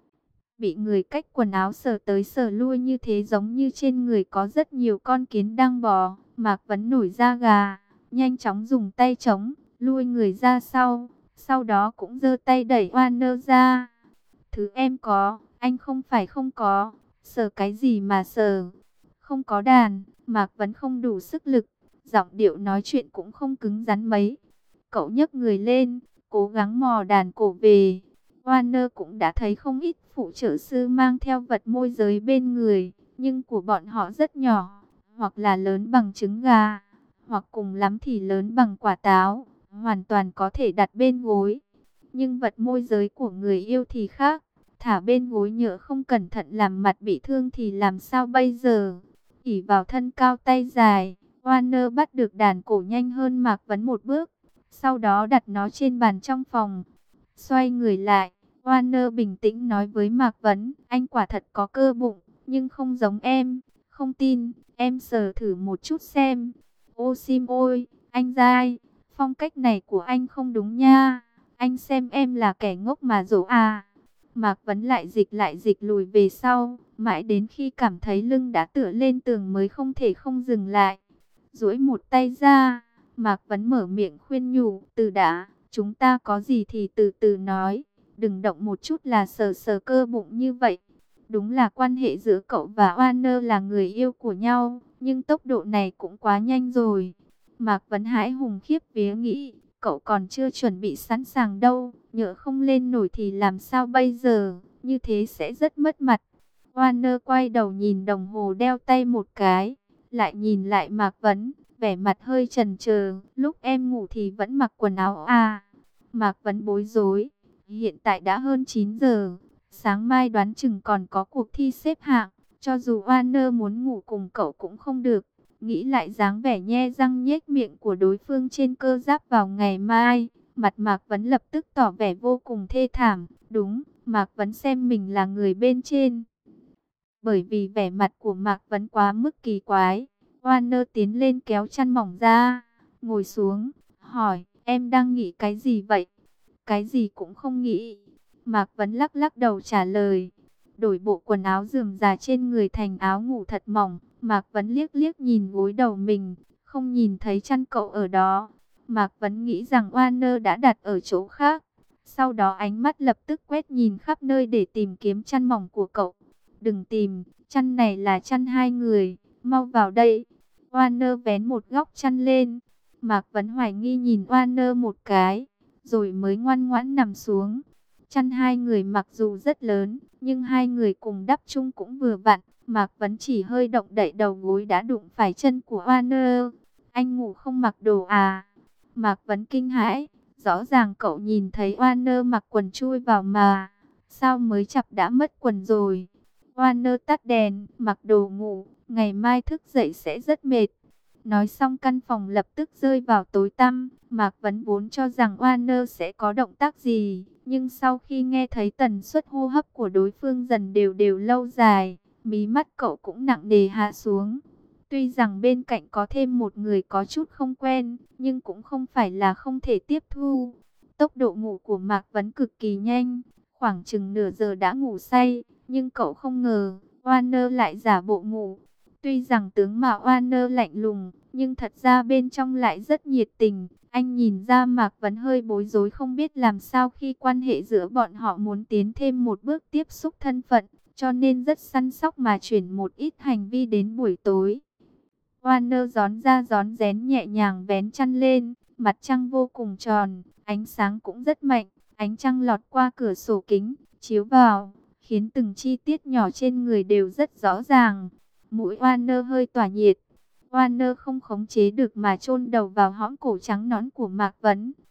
Bị người cách quần áo sờ tới sờ lui như thế giống như trên người có rất nhiều con kiến đang bò. Mạc Vấn nổi da gà, nhanh chóng dùng tay chống, lui người ra sau. Sau đó cũng giơ tay đẩy Warner ra. Thứ em có, anh không phải không có. Sờ cái gì mà sờ? Không có đàn, Mạc Vấn không đủ sức lực. Giọng điệu nói chuyện cũng không cứng rắn mấy. Cậu nhấc người lên, cố gắng mò đàn cổ về. Warner cũng đã thấy không ít phụ trợ sư mang theo vật môi giới bên người. Nhưng của bọn họ rất nhỏ, hoặc là lớn bằng trứng gà, hoặc cùng lắm thì lớn bằng quả táo. Hoàn toàn có thể đặt bên gối. Nhưng vật môi giới của người yêu thì khác. Thả bên gối nhỡ không cẩn thận làm mặt bị thương thì làm sao bây giờ? Ỷ vào thân cao tay dài, Warner bắt được đàn cổ nhanh hơn Mạc Vấn một bước. Sau đó đặt nó trên bàn trong phòng. Xoay người lại, Warner bình tĩnh nói với Mạc Vấn, anh quả thật có cơ bụng, nhưng không giống em. Không tin, em sờ thử một chút xem. Ô sim ôi, anh dai, phong cách này của anh không đúng nha. Anh xem em là kẻ ngốc mà dỗ à. Mạc Vấn lại dịch lùi về sau, mãi đến khi cảm thấy lưng đã tựa lên tường mới không thể không dừng lại. Duỗi một tay ra, Mạc Vấn mở miệng khuyên nhủ, từ đã, chúng ta có gì thì từ từ nói, đừng động một chút là sờ sờ cơ bụng như vậy. Đúng là quan hệ giữa cậu và Warner là người yêu của nhau, nhưng tốc độ này cũng quá nhanh rồi. Mạc Vấn hãi hùng khiếp vía nghĩ, cậu còn chưa chuẩn bị sẵn sàng đâu, nhỡ không lên nổi thì làm sao bây giờ, như thế sẽ rất mất mặt. Warner quay đầu nhìn đồng hồ đeo tay một cái, lại nhìn lại Mạc Vấn, vẻ mặt hơi chần chờ, lúc em ngủ thì vẫn mặc quần áo à? Mạc Vấn bối rối, hiện tại đã hơn 9 giờ, sáng mai đoán chừng còn có cuộc thi xếp hạng, cho dù Warner muốn ngủ cùng cậu cũng không được. Nghĩ lại dáng vẻ nhe răng nhếch miệng của đối phương trên cơ giáp vào ngày mai, mặt Mạc Vấn lập tức tỏ vẻ vô cùng thê thảm. Đúng, Mạc Vấn xem mình là người bên trên. Bởi vì vẻ mặt của Mạc Vấn quá mức kỳ quái, Warner tiến lên kéo chăn mỏng ra, ngồi xuống, hỏi, em đang nghĩ cái gì vậy? Cái gì cũng không nghĩ. Mạc Vấn lắc lắc đầu trả lời. Đổi bộ quần áo rườm rà trên người thành áo ngủ thật mỏng. Mạc Vấn liếc liếc nhìn gối đầu mình, không nhìn thấy chăn cậu ở đó. Mạc Vấn nghĩ rằng Warner đã đặt ở chỗ khác. Sau đó ánh mắt lập tức quét nhìn khắp nơi để tìm kiếm chăn mỏng của cậu. Đừng tìm, chăn này là chăn hai người, mau vào đây. Warner vén một góc chăn lên. Mạc Vấn hoài nghi nhìn Warner một cái, rồi mới ngoan ngoãn nằm xuống. Chăn hai người mặc dù rất lớn, nhưng hai người cùng đắp chung cũng vừa vặn. Mạc Vấn chỉ hơi động đậy đầu gối đã đụng phải chân của Warner. Anh ngủ không mặc đồ à? Mạc Vấn kinh hãi. Rõ ràng cậu nhìn thấy Warner mặc quần chui vào mà. Sao mới chập đã mất quần rồi? Warner tắt đèn, mặc đồ ngủ. Ngày mai thức dậy sẽ rất mệt. Nói xong căn phòng lập tức rơi vào tối tăm. Mạc Vấn vốn cho rằng Warner sẽ có động tác gì. Nhưng sau khi nghe thấy tần suất hô hấp của đối phương dần đều đều lâu dài, mí mắt cậu cũng nặng nề hạ xuống. Tuy rằng bên cạnh có thêm một người có chút không quen, nhưng cũng không phải là không thể tiếp thu. Tốc độ ngủ của Mạc Vấn cực kỳ nhanh, khoảng chừng nửa giờ đã ngủ say, nhưng cậu không ngờ, Warner lại giả bộ ngủ. Tuy rằng tướng mạo Warner lạnh lùng, nhưng thật ra bên trong lại rất nhiệt tình. Anh nhìn ra Mạc Vấn hơi bối rối không biết làm sao khi quan hệ giữa bọn họ muốn tiến thêm một bước tiếp xúc thân phận, cho nên rất săn sóc mà chuyển một ít hành vi đến buổi tối. Warner rón ra rón rén nhẹ nhàng vén chăn lên, mặt trăng vô cùng tròn, ánh sáng cũng rất mạnh, ánh trăng lọt qua cửa sổ kính, chiếu vào, khiến từng chi tiết nhỏ trên người đều rất rõ ràng. Mũi Warner hơi tỏa nhiệt. Warner không khống chế được mà chôn đầu vào hõm cổ trắng nõn của Mạc Vấn.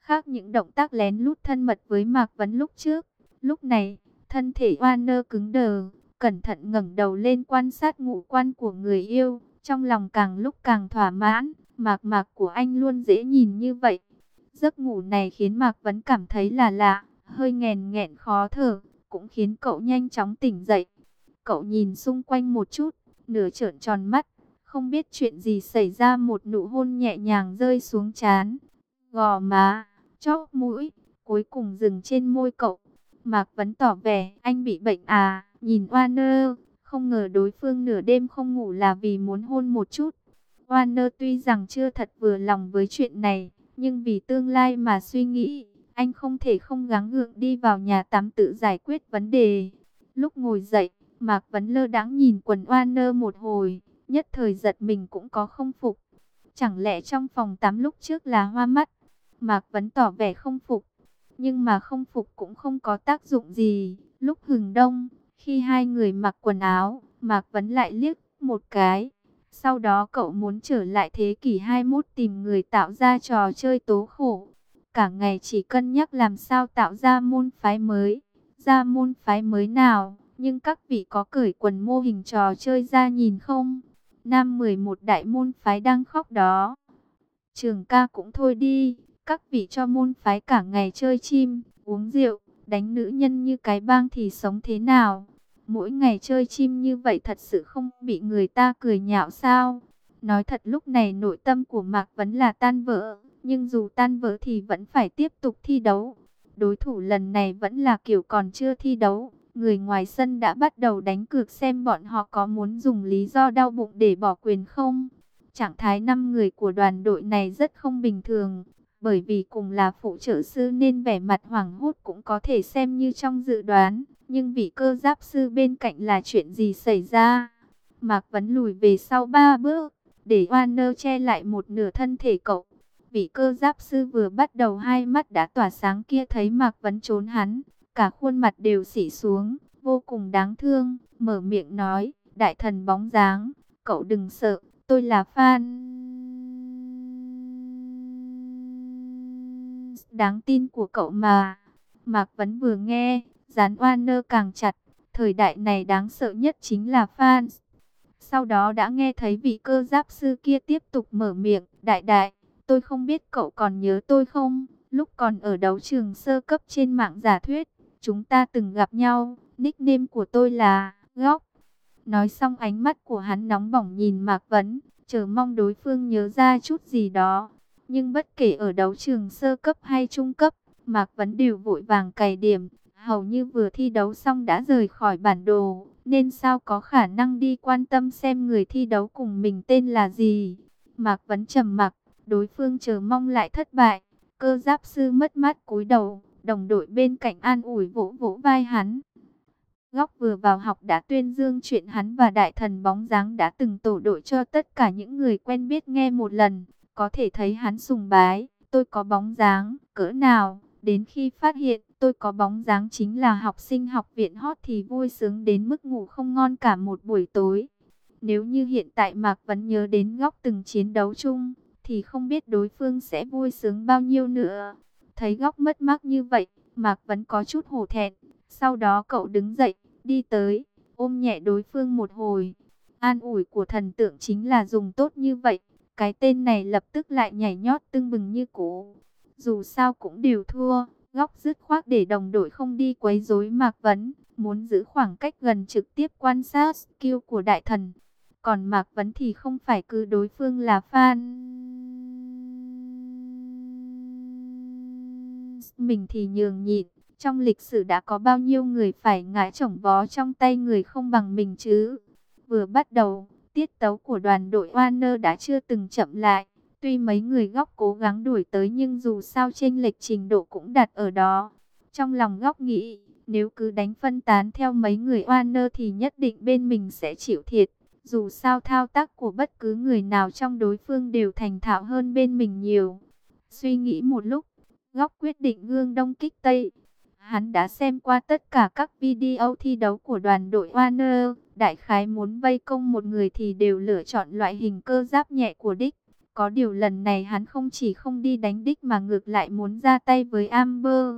khác những động tác lén lút thân mật với Mạc Vấn lúc trước. Lúc này, thân thể Warner cứng đờ, cẩn thận ngẩng đầu lên quan sát ngũ quan của người yêu, trong lòng càng lúc càng thỏa mãn. Mạc Mạc của anh luôn dễ nhìn như vậy. Giấc ngủ này khiến Mạc Vấn cảm thấy là lạ, hơi nghèn nghẹn khó thở, cũng khiến cậu nhanh chóng tỉnh dậy. Cậu nhìn xung quanh một chút, nửa trợn tròn mắt, không biết chuyện gì xảy ra, một nụ hôn nhẹ nhàng rơi xuống trán, gò má, chóp mũi, cuối cùng dừng trên môi cậu. Mạc Vấn tỏ vẻ, anh bị bệnh à, nhìn Warner, không ngờ đối phương nửa đêm không ngủ là vì muốn hôn một chút. Warner tuy rằng chưa thật vừa lòng với chuyện này, nhưng vì tương lai mà suy nghĩ, anh không thể không gắng gượng đi vào nhà tắm tự giải quyết vấn đề. Lúc ngồi dậy, Mạc Vấn lơ đãng nhìn quần Warner một hồi, nhất thời giật mình cũng có không phục. Chẳng lẽ trong phòng tắm lúc trước là hoa mắt? Mạc Vấn tỏ vẻ không phục, nhưng mà không phục cũng không có tác dụng gì. Lúc hừng đông, khi hai người mặc quần áo, Mạc Vấn lại liếc một cái. Sau đó cậu muốn trở lại thế kỷ 21 tìm người tạo ra trò chơi tố khổ. Cả ngày chỉ cân nhắc làm sao tạo ra môn phái mới. Ra môn phái mới nào, nhưng các vị có cởi quần mô hình trò chơi ra nhìn không? Nam 11 đại môn phái đang khóc đó. Trường ca cũng thôi đi, các vị cho môn phái cả ngày chơi chim, uống rượu, đánh nữ nhân như cái bang thì sống thế nào? Mỗi ngày chơi chim như vậy thật sự không bị người ta cười nhạo sao? Nói thật lúc này nội tâm của Mạc Vấn là tan vỡ, nhưng dù tan vỡ thì vẫn phải tiếp tục thi đấu. Đối thủ lần này vẫn là kiểu còn chưa thi đấu. Người ngoài sân đã bắt đầu đánh cược xem bọn họ có muốn dùng lý do đau bụng để bỏ quyền không. Trạng thái 5 người của đoàn đội này rất không bình thường. Bởi vì cùng là phụ trợ sư nên vẻ mặt hoảng hốt cũng có thể xem như trong dự đoán. Nhưng vị cơ giáp sư bên cạnh là chuyện gì xảy ra? Mạc Vấn lùi về sau 3 bước, để Warner che lại một nửa thân thể cậu. Vị cơ giáp sư vừa bắt đầu hai mắt đã tỏa sáng kia thấy Mạc Vấn trốn hắn, cả khuôn mặt đều xị xuống, vô cùng đáng thương, mở miệng nói, đại thần bóng dáng, cậu đừng sợ, tôi là fan đáng tin của cậu mà. Mạc Vấn vừa nghe, dán Warner càng chặt, thời đại này đáng sợ nhất chính là fans. Sau đó đã nghe thấy vị cơ giáp sư kia tiếp tục mở miệng, đại đại, tôi không biết cậu còn nhớ tôi không? Lúc còn ở đấu trường sơ cấp trên mạng giả thuyết, chúng ta từng gặp nhau, nickname của tôi là Góc. Nói xong ánh mắt của hắn nóng bỏng nhìn Mạc Vấn, chờ mong đối phương nhớ ra chút gì đó. Nhưng bất kể ở đấu trường sơ cấp hay trung cấp, Mạc Vấn đều vội vàng cày điểm, hầu như vừa thi đấu xong đã rời khỏi bản đồ, nên sao có khả năng đi quan tâm xem người thi đấu cùng mình tên là gì. Mạc Vấn trầm mặc, đối phương chờ mong lại thất bại, cơ giáp sư mất mát cúi đầu, đồng đội bên cạnh an ủi vỗ vỗ vai hắn. Góc vừa vào học đã tuyên dương chuyện hắn và đại thần bóng dáng đã từng tổ đội cho tất cả những người quen biết nghe một lần. Có thể thấy hắn sùng bái, tôi có bóng dáng, cỡ nào, đến khi phát hiện tôi có bóng dáng chính là học sinh học viện hot thì vui sướng đến mức ngủ không ngon cả một buổi tối. Nếu như hiện tại Mạc Vấn nhớ đến Góc từng chiến đấu chung, thì không biết đối phương sẽ vui sướng bao nhiêu nữa. Thấy Góc mất mát như vậy, Mạc Vấn có chút hổ thẹn. Sau đó cậu đứng dậy, đi tới, ôm nhẹ đối phương một hồi. An ủi của thần tượng chính là dùng tốt như vậy. Cái tên này lập tức lại nhảy nhót tưng bừng như cũ. Dù sao cũng đều thua, Góc dứt khoát để đồng đội không đi quấy rối Mạc Vấn, muốn giữ khoảng cách gần trực tiếp quan sát skill của đại thần. Còn Mạc Vấn thì không phải cứ đối phương là fan mình thì nhường nhịn. Trong lịch sử đã có bao nhiêu người phải ngã chổng vó trong tay người không bằng mình chứ. Vừa bắt đầu, tiết tấu của đoàn đội Warner đã chưa từng chậm lại. Tuy mấy người Góc cố gắng đuổi tới nhưng dù sao chênh lệch trình độ cũng đặt ở đó. Trong lòng Góc nghĩ, nếu cứ đánh phân tán theo mấy người Warner thì nhất định bên mình sẽ chịu thiệt. Dù sao thao tác của bất cứ người nào trong đối phương đều thành thạo hơn bên mình nhiều. Suy nghĩ một lúc, Góc quyết định gương đông kích tây. Hắn đã xem qua tất cả các video thi đấu của đoàn đội Warner. Đại khái muốn vây công một người thì đều lựa chọn loại hình cơ giáp nhẹ của đích. Có điều lần này hắn không chỉ không đi đánh đích mà ngược lại muốn ra tay với Amber.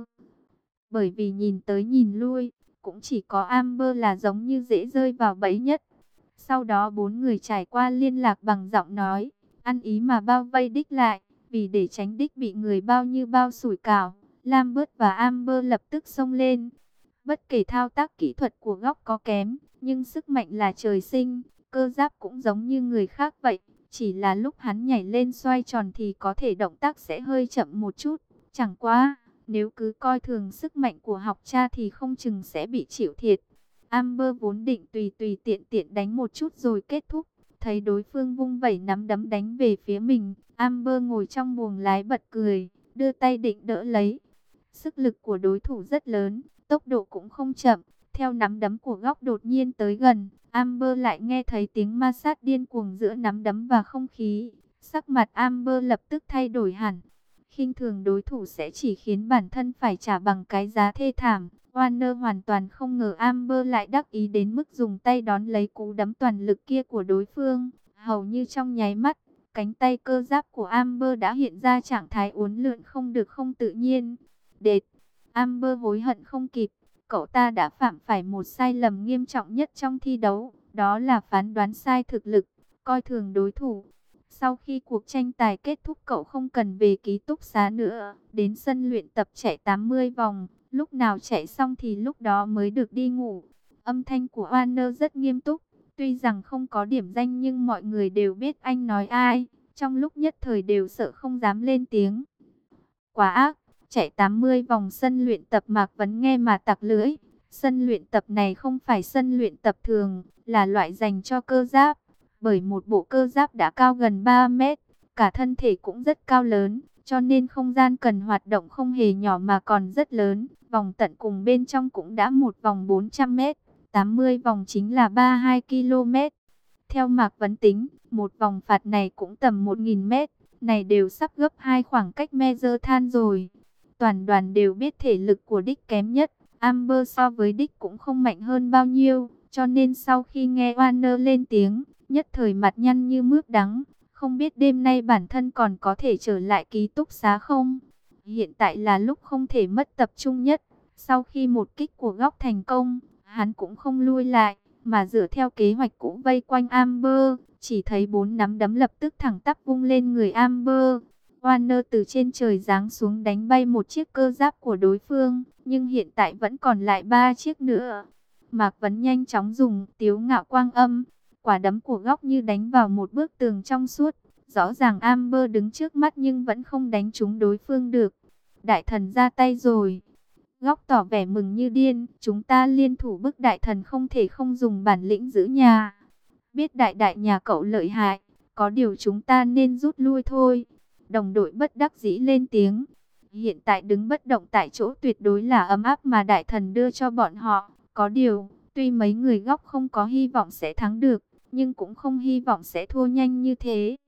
Bởi vì nhìn tới nhìn lui, cũng chỉ có Amber là giống như dễ rơi vào bẫy nhất. Sau đó bốn người trải qua liên lạc bằng giọng nói, ăn ý mà bao vây đích lại, vì để tránh đích bị người bao như bao sủi cảo. Lambert và Amber lập tức xông lên. Bất kể thao tác kỹ thuật của góc có kém, nhưng sức mạnh là trời sinh, cơ giáp cũng giống như người khác vậy. Chỉ là lúc hắn nhảy lên xoay tròn thì có thể động tác sẽ hơi chậm một chút. Chẳng qua, nếu cứ coi thường sức mạnh của học cha thì không chừng sẽ bị chịu thiệt. Amber vốn định tùy tiện tiện đánh một chút rồi kết thúc. Thấy đối phương vung vẩy nắm đấm đánh về phía mình, Amber ngồi trong buồng lái bật cười, đưa tay định đỡ lấy. Sức lực của đối thủ rất lớn, tốc độ cũng không chậm. Theo nắm đấm của góc đột nhiên tới gần, Amber lại nghe thấy tiếng ma sát điên cuồng giữa nắm đấm và không khí. Sắc mặt Amber lập tức thay đổi hẳn. Khinh thường đối thủ sẽ chỉ khiến bản thân phải trả bằng cái giá thê thảm. Warner hoàn toàn không ngờ Amber lại đắc ý đến mức dùng tay đón lấy cú đấm toàn lực kia của đối phương. Hầu như trong nháy mắt, cánh tay cơ giáp của Amber đã hiện ra trạng thái uốn lượn không tự nhiên. Đệt! Amber hối hận không kịp. Cậu ta đã phạm phải một sai lầm nghiêm trọng nhất trong thi đấu. Đó là phán đoán sai thực lực, coi thường đối thủ. Sau khi cuộc tranh tài kết thúc cậu không cần về ký túc xá nữa. Đến sân luyện tập chạy 80 vòng. Lúc nào chạy xong thì lúc đó mới được đi ngủ. Âm thanh của Warner rất nghiêm túc. Tuy rằng không có điểm danh nhưng mọi người đều biết anh nói ai. Trong lúc nhất thời đều sợ không dám lên tiếng. Quá ác, chạy 80 vòng sân luyện tập Mạc Vấn nghe mà tặc lưỡi. Sân luyện tập này không phải sân luyện tập thường, là loại dành cho cơ giáp. Bởi một bộ cơ giáp đã cao gần 3 mét, cả thân thể cũng rất cao lớn, cho nên không gian cần hoạt động không hề nhỏ mà còn rất lớn. Vòng tận cùng bên trong cũng đã một vòng 400 mét, 80 vòng chính là 32 km. Theo Mạc Vấn tính, một vòng phạt này cũng tầm 1.000 mét, này đều sắp gấp 2 khoảng cách Than rồi. Toàn đoàn đều biết thể lực của đích kém nhất, Amber so với đích cũng không mạnh hơn bao nhiêu, cho nên sau khi nghe Warner lên tiếng, nhất thời mặt nhăn như mướp đắng, không biết đêm nay bản thân còn có thể trở lại ký túc xá không? Hiện tại là lúc không thể mất tập trung nhất, sau khi một kích của góc thành công, hắn cũng không lui lại, mà dựa theo kế hoạch cũ vây quanh Amber, chỉ thấy 4 nắm đấm lập tức thẳng tắp vung lên người Amber. Warner từ trên trời giáng xuống đánh bay một chiếc cơ giáp của đối phương, nhưng hiện tại vẫn còn lại 3 chiếc nữa. Mạc Vấn nhanh chóng dùng tiếu ngạo quang âm, quả đấm của góc như đánh vào một bức tường trong suốt. Rõ ràng Amber đứng trước mắt nhưng vẫn không đánh trúng đối phương được. Đại thần ra tay rồi. Góc tỏ vẻ mừng như điên, chúng ta liên thủ bức đại thần không thể không dùng bản lĩnh giữ nhà. Biết đại nhà cậu lợi hại, có điều chúng ta nên rút lui thôi. Đồng đội bất đắc dĩ lên tiếng. Hiện tại đứng bất động tại chỗ tuyệt đối là ấm áp mà đại thần đưa cho bọn họ. Có điều, tuy mấy người góc không có hy vọng sẽ thắng được, nhưng cũng không hy vọng sẽ thua nhanh như thế.